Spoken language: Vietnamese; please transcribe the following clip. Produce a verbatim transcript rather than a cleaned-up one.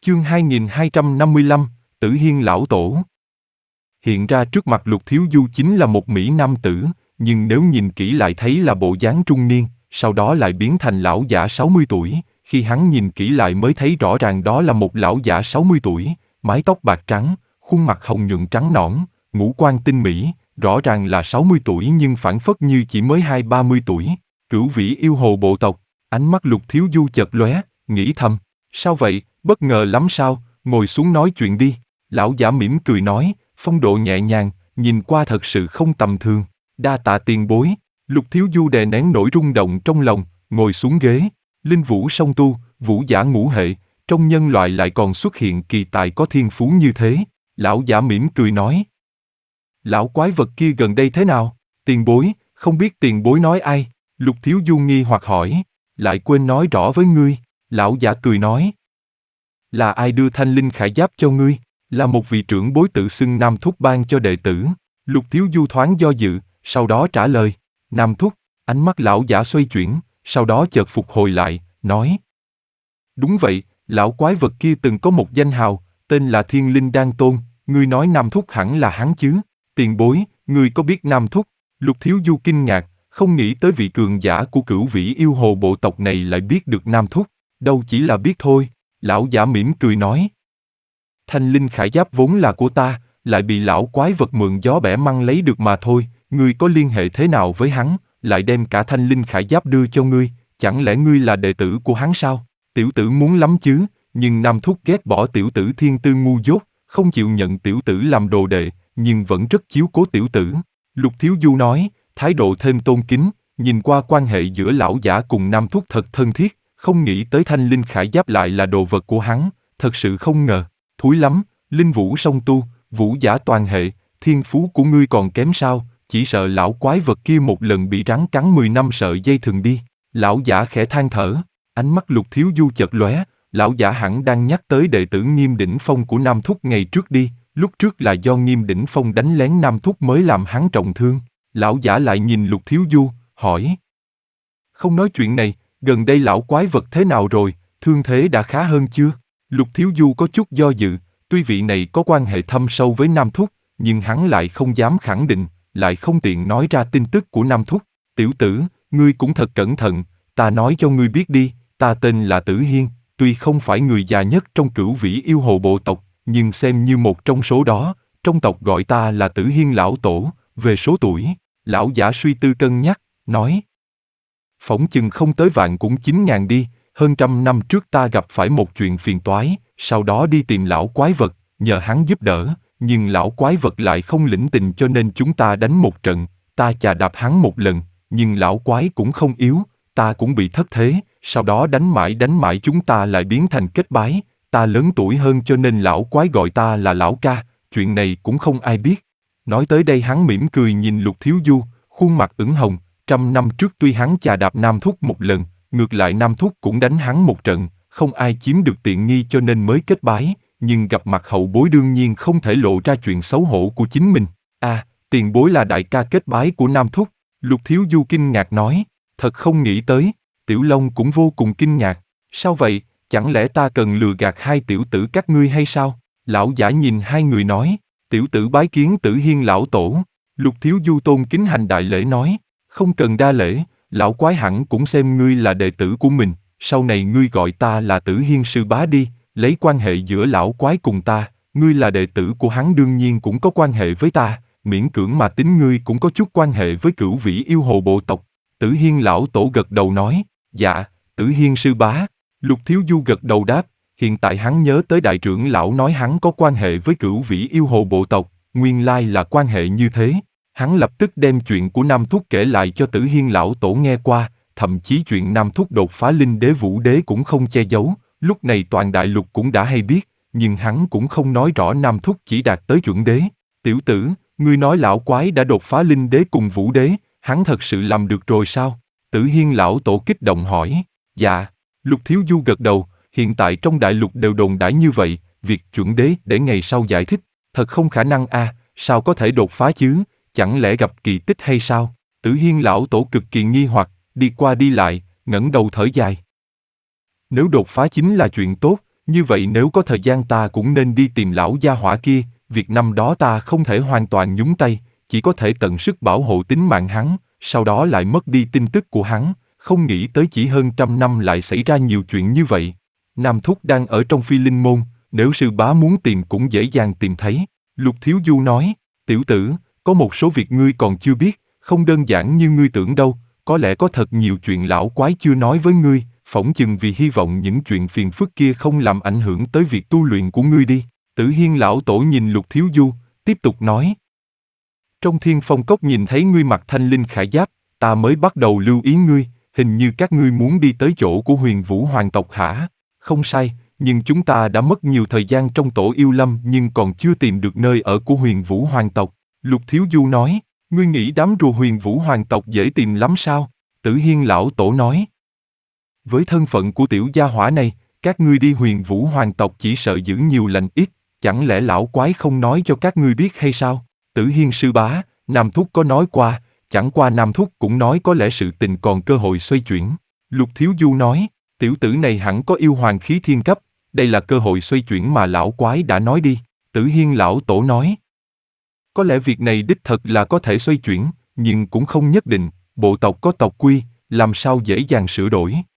Chương hai nghìn hai trăm năm mươi lăm, Tử Hiên Lão Tổ. Hiện ra trước mặt Lục Thiếu Du chính là một mỹ nam tử, nhưng nếu nhìn kỹ lại thấy là bộ dáng trung niên, sau đó lại biến thành lão giả sáu mươi tuổi, khi hắn nhìn kỹ lại mới thấy rõ ràng đó là một lão giả sáu mươi tuổi, mái tóc bạc trắng, khuôn mặt hồng nhuận trắng nõn, ngũ quan tinh mỹ, rõ ràng là sáu mươi tuổi nhưng phảng phất như chỉ mới hai ba mươi tuổi. Cửu Vĩ Yêu Hồ bộ tộc. Ánh mắt Lục Thiếu Du chợt lóe, nghĩ thầm, sao vậy, bất ngờ lắm sao, ngồi xuống nói chuyện đi. Lão giả mỉm cười nói, phong độ nhẹ nhàng, nhìn qua thật sự không tầm thường. Đa tạ tiền bối. Lục Thiếu Du đè nén nỗi rung động trong lòng, ngồi xuống ghế. Linh vũ song tu, vũ giả ngũ hệ, trong nhân loại lại còn xuất hiện kỳ tài có thiên phú như thế. Lão giả mỉm cười nói, lão quái vật kia gần đây thế nào? Tiền bối, không biết tiền bối nói ai? Lục Thiếu Du nghi hoặc hỏi, lại quên nói rõ với ngươi. Lão giả cười nói, là ai đưa thanh linh khải giáp cho ngươi? Là một vị trưởng bối tự xưng Nam Thúc ban cho đệ tử. Lục Thiếu Du thoáng do dự, sau đó trả lời, Nam Thúc. Ánh mắt lão giả xoay chuyển, sau đó chợt phục hồi lại, nói, đúng vậy, lão quái vật kia từng có một danh hào, tên là Thiên Linh Đan Tôn, ngươi nói Nam Thúc hẳn là hắn chứ? Tiền bối, ngươi có biết Nam Thúc? Lục Thiếu Du kinh ngạc, không nghĩ tới vị cường giả của Cửu Vĩ Yêu Hồ bộ tộc này lại biết được Nam Thúc, đâu chỉ là biết thôi. Lão giả mỉm cười nói, thanh linh khải giáp vốn là của ta, lại bị lão quái vật mượn gió bẻ măng lấy được mà thôi, ngươi có liên hệ thế nào với hắn, lại đem cả thanh linh khải giáp đưa cho ngươi, chẳng lẽ ngươi là đệ tử của hắn sao? Tiểu tử muốn lắm chứ, nhưng Nam Thúc ghét bỏ tiểu tử thiên tư ngu dốt, không chịu nhận tiểu tử làm đồ đệ, nhưng vẫn rất chiếu cố tiểu tử. Lục Thiếu Du nói, thái độ thêm tôn kính, nhìn qua quan hệ giữa lão giả cùng Nam Thúc thật thân thiết, không nghĩ tới thanh linh khải giáp lại là đồ vật của hắn, thật sự không ngờ. Thúi lắm, linh vũ song tu, vũ giả toàn hệ, thiên phú của ngươi còn kém sao, chỉ sợ lão quái vật kia một lần bị rắn cắn mười năm sợi dây thừng đi. Lão giả khẽ than thở, ánh mắt Lục Thiếu Du chợt lóe, lão giả hẳn đang nhắc tới đệ tử Nghiêm Đỉnh Phong của Nam Thúc ngày trước đi, lúc trước là do Nghiêm Đỉnh Phong đánh lén Nam Thúc mới làm hắn trọng thương. Lão giả lại nhìn Lục Thiếu Du, hỏi, không nói chuyện này, gần đây lão quái vật thế nào rồi, thương thế đã khá hơn chưa? Lục Thiếu Du có chút do dự, tuy vị này có quan hệ thâm sâu với Nam Thúc, nhưng hắn lại không dám khẳng định, lại không tiện nói ra tin tức của Nam Thúc. Tiểu tử, ngươi cũng thật cẩn thận, ta nói cho ngươi biết đi, ta tên là Tử Hiên, tuy không phải người già nhất trong Cửu Vĩ Yêu Hồ bộ tộc, nhưng xem như một trong số đó, trong tộc gọi ta là Tử Hiên Lão Tổ. Về số tuổi, lão giả suy tư cân nhắc, nói, phỏng chừng không tới vạn cũng chín ngàn đi, hơn trăm năm trước ta gặp phải một chuyện phiền toái, sau đó đi tìm lão quái vật, nhờ hắn giúp đỡ, nhưng lão quái vật lại không lĩnh tình cho nên chúng ta đánh một trận, ta chà đạp hắn một lần, nhưng lão quái cũng không yếu, ta cũng bị thất thế, sau đó đánh mãi đánh mãi chúng ta lại biến thành kết bái, ta lớn tuổi hơn cho nên lão quái gọi ta là lão ca, chuyện này cũng không ai biết. Nói tới đây hắn mỉm cười nhìn Lục Thiếu Du, khuôn mặt ửng hồng, trăm năm trước tuy hắn chà đạp Nam Thúc một lần, ngược lại Nam Thúc cũng đánh hắn một trận, không ai chiếm được tiện nghi cho nên mới kết bái, nhưng gặp mặt hậu bối đương nhiên không thể lộ ra chuyện xấu hổ của chính mình. À, tiền bối là đại ca kết bái của Nam Thúc. Lục Thiếu Du kinh ngạc nói, thật không nghĩ tới. Tiểu Long cũng vô cùng kinh ngạc, sao vậy, chẳng lẽ ta cần lừa gạt hai tiểu tử các ngươi hay sao? Lão giả nhìn hai người nói, tiểu tử bái kiến Tử Hiên Lão Tổ. Lục Thiếu Du tôn kính hành đại lễ nói, không cần đa lễ, lão quái hẳn cũng xem ngươi là đệ tử của mình, sau này ngươi gọi ta là Tử Hiên sư bá đi, lấy quan hệ giữa lão quái cùng ta, ngươi là đệ tử của hắn đương nhiên cũng có quan hệ với ta, miễn cưỡng mà tính ngươi cũng có chút quan hệ với Cửu Vĩ Yêu Hồ bộ tộc. Tử Hiên Lão Tổ gật đầu nói, dạ, Tử Hiên sư bá. Lục Thiếu Du gật đầu đáp, hiện tại hắn nhớ tới đại trưởng lão nói hắn có quan hệ với Cửu Vĩ Yêu Hồ bộ tộc, nguyên lai là quan hệ như thế. Hắn lập tức đem chuyện của Nam Thúc kể lại cho Tử Hiên Lão Tổ nghe qua, thậm chí chuyện Nam Thúc đột phá linh đế vũ đế cũng không che giấu, lúc này toàn đại lục cũng đã hay biết, nhưng hắn cũng không nói rõ Nam Thúc chỉ đạt tới chuẩn đế. Tiểu tử, ngươi nói lão quái đã đột phá linh đế cùng vũ đế, hắn thật sự làm được rồi sao? Tử Hiên Lão Tổ kích động hỏi. Dạ. Lục Thiếu Du gật đầu, hiện tại trong đại lục đều đồn đãi như vậy, việc chuẩn đế để ngày sau giải thích, thật không khả năng a, à, sao có thể đột phá chứ, chẳng lẽ gặp kỳ tích hay sao? Tử Hiên Lão Tổ cực kỳ nghi hoặc, đi qua đi lại, ngẩng đầu thở dài. Nếu đột phá chính là chuyện tốt, Như vậy nếu có thời gian ta cũng nên đi tìm lão gia hỏa kia, việc năm đó ta không thể hoàn toàn nhúng tay, chỉ có thể tận sức bảo hộ tính mạng hắn, sau đó lại mất đi tin tức của hắn, không nghĩ tới chỉ hơn trăm năm lại xảy ra nhiều chuyện như vậy. Nam Thúc đang ở trong Phi Linh Môn, nếu sư bá muốn tìm cũng dễ dàng tìm thấy. Lục Thiếu Du nói, tiểu tử, có một số việc ngươi còn chưa biết, không đơn giản như ngươi tưởng đâu, có lẽ có thật nhiều chuyện lão quái chưa nói với ngươi, phỏng chừng vì hy vọng những chuyện phiền phức kia không làm ảnh hưởng tới việc tu luyện của ngươi đi. Tử Hiên lão tổ nhìn Lục Thiếu Du, tiếp tục nói. Trong Thiên Phong Cốc nhìn thấy ngươi mặc thanh linh khải giáp, ta mới bắt đầu lưu ý ngươi, hình như các ngươi muốn đi tới chỗ của Huyền Vũ Hoàng tộc hả? Không sai, nhưng chúng ta đã mất nhiều thời gian trong tổ yêu lâm nhưng còn chưa tìm được nơi ở của Huyền Vũ Hoàng tộc. Lục Thiếu Du nói, ngươi nghĩ đám rùa Huyền Vũ Hoàng tộc dễ tìm lắm sao? Tử Hiên lão tổ nói. Với thân phận của tiểu gia hỏa này, các ngươi đi Huyền Vũ Hoàng tộc chỉ sợ giữ nhiều lành ít, chẳng lẽ lão quái không nói cho các ngươi biết hay sao? Tử Hiên sư bá, Nam Thúc có nói qua, chẳng qua Nam Thúc cũng nói có lẽ sự tình còn cơ hội xoay chuyển. Lục Thiếu Du nói, tiểu tử này hẳn có yêu hoàng khí thiên cấp, đây là cơ hội xoay chuyển mà lão quái đã nói đi. Tử Hiên lão tổ nói, có lẽ việc này đích thật là có thể xoay chuyển, nhưng cũng không nhất định, bộ tộc có tộc quy, làm sao dễ dàng sửa đổi.